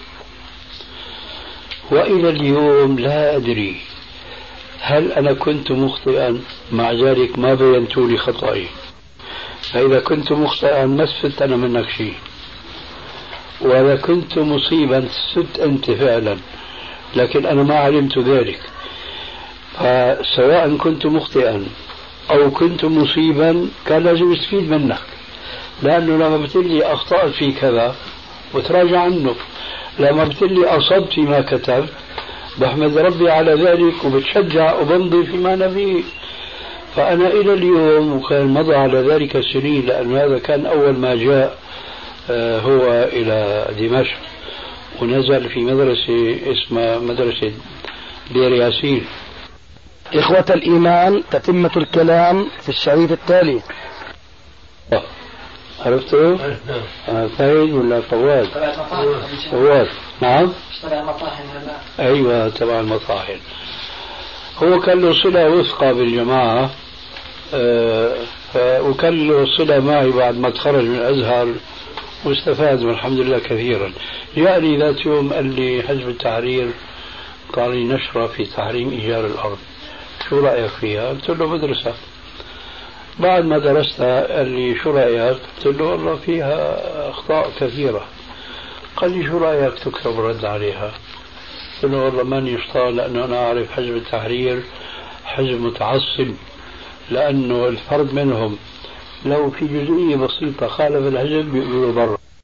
وإلى اليوم لا أدري هل أنا كنت مخطئا، مع ذلك ما بينت لي خطأي، فإذا كنت مخطئا ما استفدت أنا منك شيء، وإذا كنت مصيبا استفدت أنت فعلا، لكن أنا ما علمت ذلك. فسواء كنت مخطئا أو كنت مصيبا كان لازم استفيد منك، لأنه لما بتقلي أخطأت في كذا وتراجع عنه، لما بتقلي أصبت فيما كتبت بحمد ربي على ذلك وبتشجع وبمضي فيما نبيه. فأنا إلى اليوم، وكان مضى على ذلك سنين، لأن هذا كان أول ما جاء هو إلى دمشق، ونزل في مدرسة اسمها مدرسة دير ياسين، إخوة الإيمان، تتمة الكلام في الشريط التالي. عرفته؟ فايد ولا فواد؟ فواد. نعم. اشترى مطاحن هلا. أيوة تبع المطاحن. هو كان له صلة وثقة بالجماعة، وكان له صلة معي بعد ما تخرج من الأزهر واستفاد والحمد لله كثيرا. جاءني ذات يوم قال لي حزب التحرير قال لي نشرة في تحريم إيجار الأرض، شو رأيك فيها؟ قلت له بدرسها. بعد ما درستها قال لي شو رأيك؟ قلت له والله فيها أخطاء كثيرة. قال لي شو رأيك تكتب رد عليها؟ قلت له والله ماني شطار، لأنه أنا أعرف حزب التحرير حزب متعصب، لأنه الفرد منهم لو في جزئية بسيطة خالف الحزب بيقولوا برا.